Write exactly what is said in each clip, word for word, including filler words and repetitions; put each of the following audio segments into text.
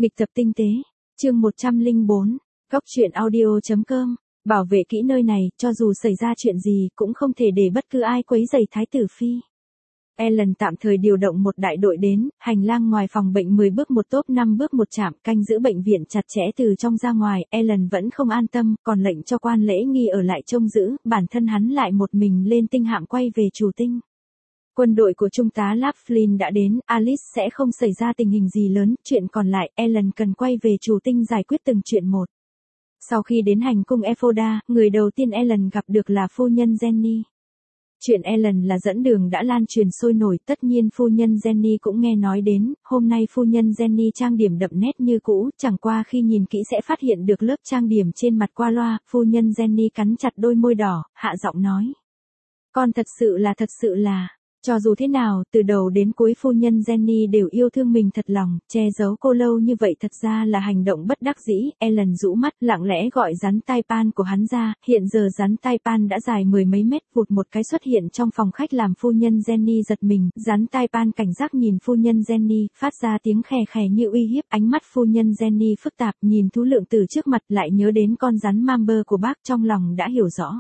Nghịch tập tinh tế, chương một trăm lẻ bốn, góc truyện audio chấm com, bảo vệ kỹ nơi này, cho dù xảy ra chuyện gì cũng không thể để bất cứ ai quấy rầy thái tử phi. Ellen tạm thời điều động một đại đội đến, hành lang ngoài phòng bệnh mười bước một tốp năm bước một chạm, canh giữ bệnh viện chặt chẽ từ trong ra ngoài. Ellen vẫn không an tâm, còn lệnh cho quan lễ nghi ở lại trông giữ, bản thân hắn lại một mình lên tinh hạm quay về chủ tinh. Quân đội của trung tá Laughlin đã đến, Alice sẽ không xảy ra tình hình gì lớn, chuyện còn lại, Ellen cần quay về chủ tinh giải quyết từng chuyện một. Sau khi đến hành cung Ephoda, người đầu tiên Ellen gặp được là phu nhân Jenny. Chuyện Ellen là dẫn đường đã lan truyền sôi nổi, tất nhiên phu nhân Jenny cũng nghe nói đến. Hôm nay phu nhân Jenny trang điểm đậm nét như cũ, chẳng qua khi nhìn kỹ sẽ phát hiện được lớp trang điểm trên mặt qua loa. Phu nhân Jenny cắn chặt đôi môi đỏ, hạ giọng nói: "Con thật sự là thật sự là..." Cho dù thế nào, từ đầu đến cuối phu nhân Jenny đều yêu thương mình thật lòng, che giấu cô lâu như vậy thật ra là hành động bất đắc dĩ. Ellen rũ mắt, lặng lẽ gọi rắn tai pan của hắn ra, hiện giờ rắn tai pan đã dài mười mấy mét, vụt một cái xuất hiện trong phòng khách làm phu nhân Jenny giật mình. Rắn tai pan cảnh giác nhìn phu nhân Jenny, phát ra tiếng khè khè như uy hiếp. Ánh mắt phu nhân Jenny phức tạp, nhìn thú lượng tử trước mặt lại nhớ đến con rắn Mamber của bác, trong lòng đã hiểu rõ.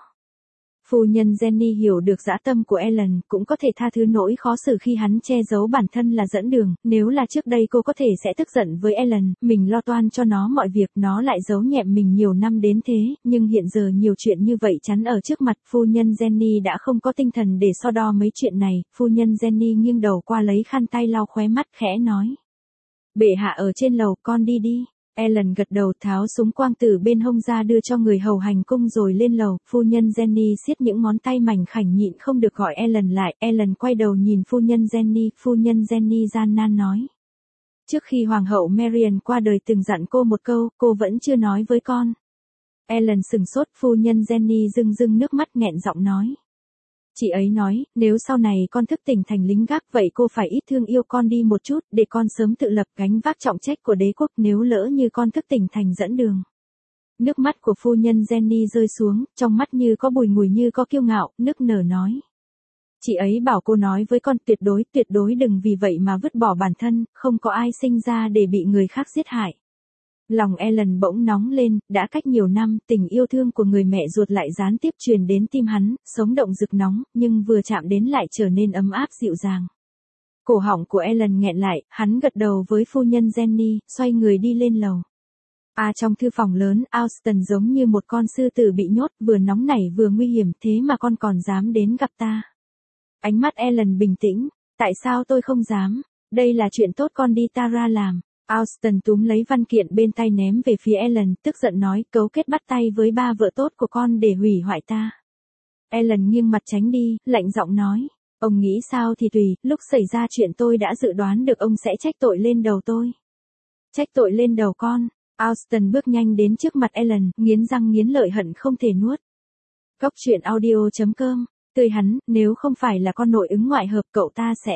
Phu nhân Jenny hiểu được dã tâm của Ellen, cũng có thể tha thứ nỗi khó xử khi hắn che giấu bản thân là dẫn đường. Nếu là trước đây cô có thể sẽ tức giận với Ellen, mình lo toan cho nó mọi việc, nó lại giấu nhẹm mình nhiều năm đến thế, nhưng hiện giờ nhiều chuyện như vậy chắn ở trước mặt, phu nhân Jenny đã không có tinh thần để so đo mấy chuyện này. Phu nhân Jenny nghiêng đầu qua lấy khăn tay lau khóe mắt, khẽ nói: "Bệ hạ ở trên lầu, con đi đi." Ellen gật đầu, tháo súng quang từ bên hông ra đưa cho người hầu hành cung rồi lên lầu. Phu nhân Jenny siết những ngón tay mảnh khảnh nhịn không được gọi Ellen lại. Ellen quay đầu nhìn phu nhân Jenny, phu nhân Jenny gian nan nói: "Trước khi hoàng hậu Marian qua đời từng dặn cô một câu, cô vẫn chưa nói với con." Ellen sừng sốt, phu nhân Jenny rưng rưng nước mắt nghẹn giọng nói: "Chị ấy nói, nếu sau này con thức tỉnh thành lính gác vậy cô phải ít thương yêu con đi một chút, để con sớm tự lập gánh vác trọng trách của đế quốc nếu lỡ như con thức tỉnh thành dẫn đường." Nước mắt của phu nhân Jenny rơi xuống, trong mắt như có bùi ngùi như có kiêu ngạo, nức nở nói: "Chị ấy bảo cô nói với con tuyệt đối, tuyệt đối đừng vì vậy mà vứt bỏ bản thân, không có ai sinh ra để bị người khác giết hại." Lòng Ellen bỗng nóng lên, đã cách nhiều năm, tình yêu thương của người mẹ ruột lại gián tiếp truyền đến tim hắn, sống động rực nóng, nhưng vừa chạm đến lại trở nên ấm áp dịu dàng. Cổ họng của Ellen nghẹn lại, hắn gật đầu với phu nhân Jenny, xoay người đi lên lầu. À, trong thư phòng lớn, Austin giống như một con sư tử bị nhốt, vừa nóng nảy vừa nguy hiểm, thế mà con còn dám đến gặp ta. Ánh mắt Ellen bình tĩnh: "Tại sao tôi không dám? Đây là chuyện tốt con đi Tara làm." Austin túm lấy văn kiện bên tay ném về phía Ellen, tức giận nói: "Cấu kết bắt tay với ba vợ tốt của con để hủy hoại ta." Ellen nghiêng mặt tránh đi, lạnh giọng nói: "Ông nghĩ sao thì tùy, lúc xảy ra chuyện tôi đã dự đoán được ông sẽ trách tội lên đầu tôi." "Trách tội lên đầu con?" Austin bước nhanh đến trước mặt Ellen, nghiến răng nghiến lợi hận không thể nuốt. Góc truyện audio chấm com, tươi hắn: "Nếu không phải là con nội ứng ngoại hợp cậu ta sẽ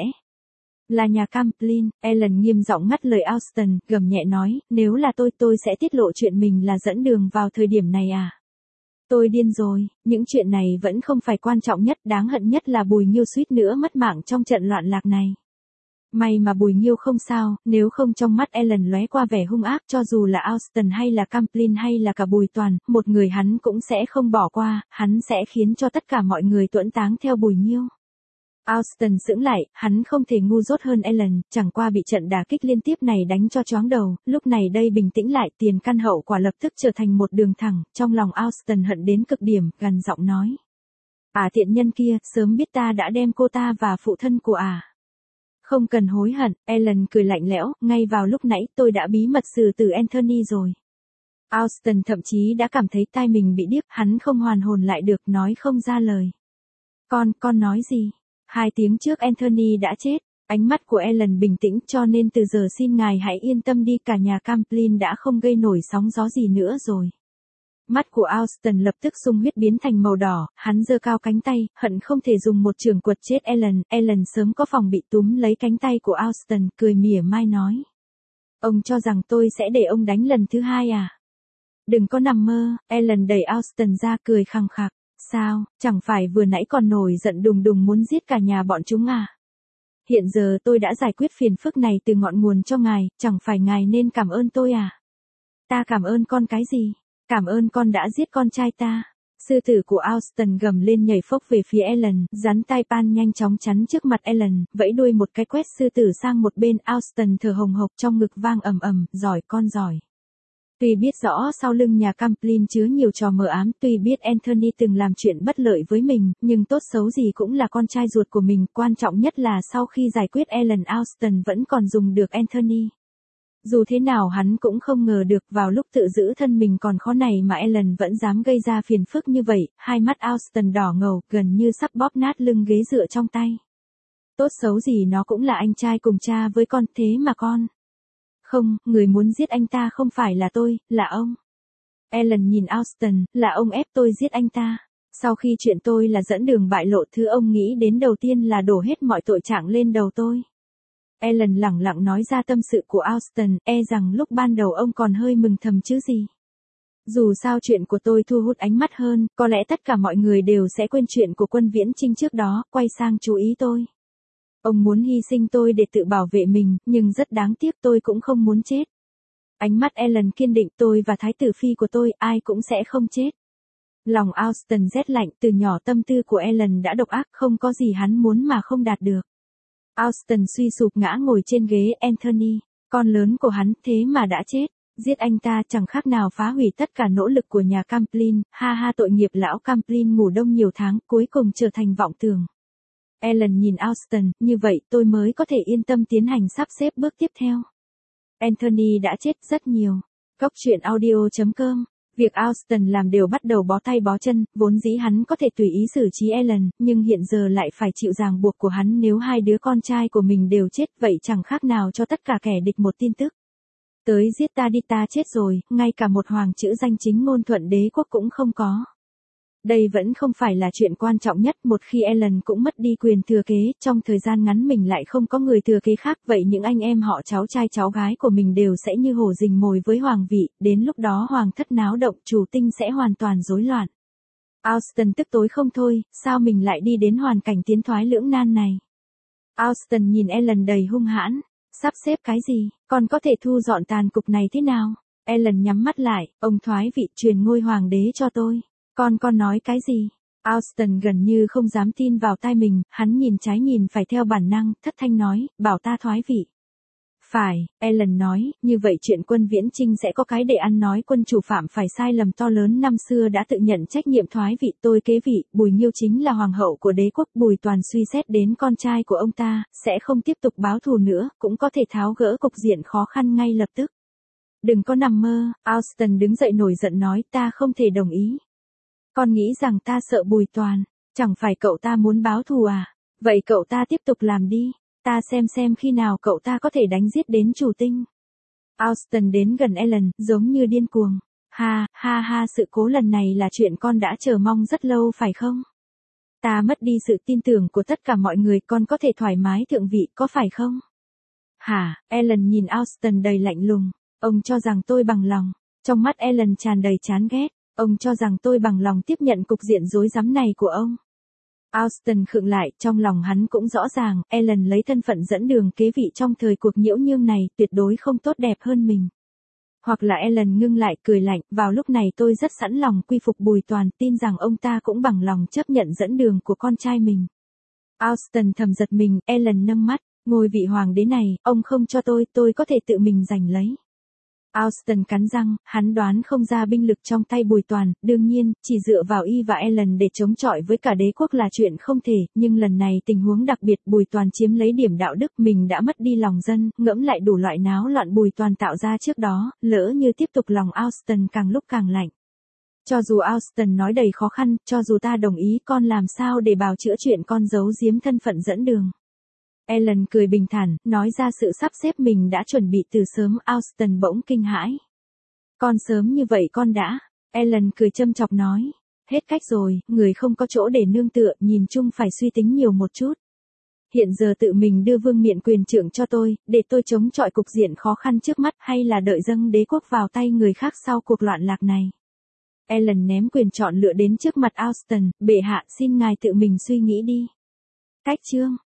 là nhà Camplin." Ellen nghiêm giọng ngắt lời Austin, gầm nhẹ nói: "Nếu là tôi, tôi sẽ tiết lộ chuyện mình là dẫn đường vào thời điểm này à? Tôi điên rồi, những chuyện này vẫn không phải quan trọng nhất, đáng hận nhất là Bùi Nghiêu suýt nữa mất mạng trong trận loạn lạc này." May mà Bùi Nghiêu không sao, nếu không trong mắt Ellen lóe qua vẻ hung ác, cho dù là Austin hay là Camplin hay là cả Bùi Toàn, một người hắn cũng sẽ không bỏ qua, hắn sẽ khiến cho tất cả mọi người tuẫn táng theo Bùi Nghiêu. Austin sững lại, hắn không thể ngu dốt hơn Ellen, chẳng qua bị trận đả kích liên tiếp này đánh cho choáng đầu, lúc này đây bình tĩnh lại, tiền căn hậu quả lập tức trở thành một đường thẳng, trong lòng Austin hận đến cực điểm, gằn giọng nói: "À, tiện nhân kia, sớm biết ta đã đem cô ta và phụ thân của à. Không cần hối hận." Ellen cười lạnh lẽo: "Ngay vào lúc nãy tôi đã bí mật xử tử Anthony rồi." Austin thậm chí đã cảm thấy tai mình bị điếc, hắn không hoàn hồn lại được, nói không ra lời. Con, con nói gì? Hai tiếng trước Anthony đã chết." Ánh mắt của Ellen bình tĩnh: "Cho nên từ giờ xin ngài hãy yên tâm đi, cả nhà Camplin đã không gây nổi sóng gió gì nữa rồi." Mắt của Austin lập tức sung huyết biến thành màu đỏ, hắn giơ cao cánh tay, hận không thể dùng một chưởng quật chết Ellen. Ellen sớm có phòng bị, túm lấy cánh tay của Austin, cười mỉa mai nói: "Ông cho rằng tôi sẽ để ông đánh lần thứ hai à? Đừng có nằm mơ." Ellen đẩy Austin ra, cười khằng khặc: "Sao, chẳng phải vừa nãy còn nổi giận đùng đùng muốn giết cả nhà bọn chúng à? Hiện giờ tôi đã giải quyết phiền phức này từ ngọn nguồn cho ngài, chẳng phải ngài nên cảm ơn tôi à? Ta cảm ơn con cái gì? Cảm ơn con đã giết con trai ta. Sư tử của Austin gầm lên nhảy phốc về phía Ellen, rắn tai pan nhanh chóng chắn trước mặt Ellen, vẫy đuôi một cái quét sư tử sang một bên. Austin thở hồng hộc trong ngực vang ầm ầm, giỏi con giỏi. Tuy biết rõ sau lưng nhà Camplin chứa nhiều trò mờ ám, tuy biết Anthony từng làm chuyện bất lợi với mình, nhưng tốt xấu gì cũng là con trai ruột của mình, quan trọng nhất là sau khi giải quyết Ellen, Austin vẫn còn dùng được Anthony. Dù thế nào hắn cũng không ngờ được vào lúc tự giữ thân mình còn khó này mà Ellen vẫn dám gây ra phiền phức như vậy, hai mắt Austin đỏ ngầu, gần như sắp bóp nát lưng ghế dựa trong tay. Tốt xấu gì nó cũng là anh trai cùng cha với con, thế mà con. Không, người muốn giết anh ta không phải là tôi, là ông. Ellen nhìn Austin, là ông ép tôi giết anh ta. Sau khi chuyện tôi là dẫn đường bại lộ, thứ ông nghĩ đến đầu tiên là đổ hết mọi tội trạng lên đầu tôi. Ellen lẳng lặng nói ra tâm sự của Austin, e rằng lúc ban đầu ông còn hơi mừng thầm chứ gì. Dù sao chuyện của tôi thu hút ánh mắt hơn, có lẽ tất cả mọi người đều sẽ quên chuyện của Quân Viễn Chinh trước đó, quay sang chú ý tôi. Ông muốn hy sinh tôi để tự bảo vệ mình, nhưng rất đáng tiếc tôi cũng không muốn chết. Ánh mắt Ellen kiên định, tôi và thái tử phi của tôi, ai cũng sẽ không chết. Lòng Austin rét lạnh, từ nhỏ tâm tư của Ellen đã độc ác, không có gì hắn muốn mà không đạt được. Austin suy sụp ngã ngồi trên ghế. Anthony, con lớn của hắn, thế mà đã chết. Giết anh ta chẳng khác nào phá hủy tất cả nỗ lực của nhà Camplin, ha ha, tội nghiệp lão Camplin ngủ đông nhiều tháng, cuối cùng trở thành vọng tưởng. Ellen nhìn Austin, như vậy tôi mới có thể yên tâm tiến hành sắp xếp bước tiếp theo. Anthony đã chết rất nhiều. Góc truyện audio chấm com. Việc Austin làm đều bắt đầu bó tay bó chân, vốn dĩ hắn có thể tùy ý xử trí Ellen, nhưng hiện giờ lại phải chịu ràng buộc của hắn. Nếu hai đứa con trai của mình đều chết, vậy chẳng khác nào cho tất cả kẻ địch một tin tức. Tới giết ta đi, ta chết rồi, ngay cả một hoàng chữ danh chính ngôn thuận đế quốc cũng không có. Đây vẫn không phải là chuyện quan trọng nhất, một khi Ellen cũng mất đi quyền thừa kế, trong thời gian ngắn mình lại không có người thừa kế khác, vậy những anh em họ cháu trai cháu gái của mình đều sẽ như hổ rình mồi với hoàng vị, đến lúc đó hoàng thất náo động, chủ tinh sẽ hoàn toàn rối loạn. Austin tức tối không thôi, sao mình lại đi đến hoàn cảnh tiến thoái lưỡng nan này. Austin nhìn Ellen đầy hung hãn, sắp xếp cái gì, còn có thể thu dọn tàn cục này thế nào? Ellen nhắm mắt lại, ông thoái vị truyền ngôi hoàng đế cho tôi. Con con nói cái gì? Austin gần như không dám tin vào tai mình, hắn nhìn trái nhìn phải theo bản năng, thất thanh nói, bảo ta thoái vị. Phải, Ellen nói, như vậy chuyện Quân Viễn Chinh sẽ có cái để ăn nói. Quân chủ phạm phải sai lầm to lớn năm xưa đã tự nhận trách nhiệm thoái vị, tôi kế vị. Bùi Nghiêu chính là hoàng hậu của đế quốc. Bùi Toàn suy xét đến con trai của ông ta, sẽ không tiếp tục báo thù nữa, cũng có thể tháo gỡ cục diện khó khăn ngay lập tức. Đừng có nằm mơ. Austin đứng dậy nổi giận nói, ta không thể đồng ý. Con nghĩ rằng ta sợ Bùi Toàn, chẳng phải cậu ta muốn báo thù à? Vậy cậu ta tiếp tục làm đi, ta xem xem khi nào cậu ta có thể đánh giết đến chủ tinh. Austin đến gần Ellen, giống như điên cuồng. Ha, ha ha, sự cố lần này là chuyện con đã chờ mong rất lâu phải không? Ta mất đi sự tin tưởng của tất cả mọi người, con có thể thoải mái thượng vị, có phải không? Hả? Ellen nhìn Austin đầy lạnh lùng, ông cho rằng tôi bằng lòng. Trong mắt Ellen tràn đầy chán ghét. Ông cho rằng tôi bằng lòng tiếp nhận cục diện rối rắm này của ông. Austin khựng lại, trong lòng hắn cũng rõ ràng, Ellen lấy thân phận dẫn đường kế vị trong thời cuộc nhiễu nhương này, tuyệt đối không tốt đẹp hơn mình. Hoặc là Ellen ngưng lại cười lạnh, vào lúc này tôi rất sẵn lòng quy phục Bùi Toàn, tin rằng ông ta cũng bằng lòng chấp nhận dẫn đường của con trai mình. Austin thầm giật mình, Ellen nâng mắt, ngôi vị hoàng đế này, ông không cho tôi, tôi có thể tự mình giành lấy. Austin cắn răng, hắn đoán không ra binh lực trong tay Bùi Toàn, đương nhiên, chỉ dựa vào y và Ellen để chống chọi với cả đế quốc là chuyện không thể, nhưng lần này tình huống đặc biệt, Bùi Toàn chiếm lấy điểm đạo đức, mình đã mất đi lòng dân, ngẫm lại đủ loại náo loạn Bùi Toàn tạo ra trước đó, lỡ như tiếp tục lòng Austin càng lúc càng lạnh. Cho dù Austin nói đầy khó khăn, cho dù ta đồng ý, con làm sao để bào chữa chuyện con giấu giếm thân phận dẫn đường. Ellen cười bình thản, nói ra sự sắp xếp mình đã chuẩn bị từ sớm. Austin bỗng kinh hãi. Con sớm như vậy con đã. Ellen cười châm chọc nói. Hết cách rồi, người không có chỗ để nương tựa, nhìn chung phải suy tính nhiều một chút. Hiện giờ tự mình đưa vương miện quyền trưởng cho tôi, để tôi chống chọi cục diện khó khăn trước mắt, hay là đợi dâng đế quốc vào tay người khác sau cuộc loạn lạc này. Ellen ném quyền chọn lựa đến trước mặt Austin, bệ hạ xin ngài tự mình suy nghĩ đi. Cách chương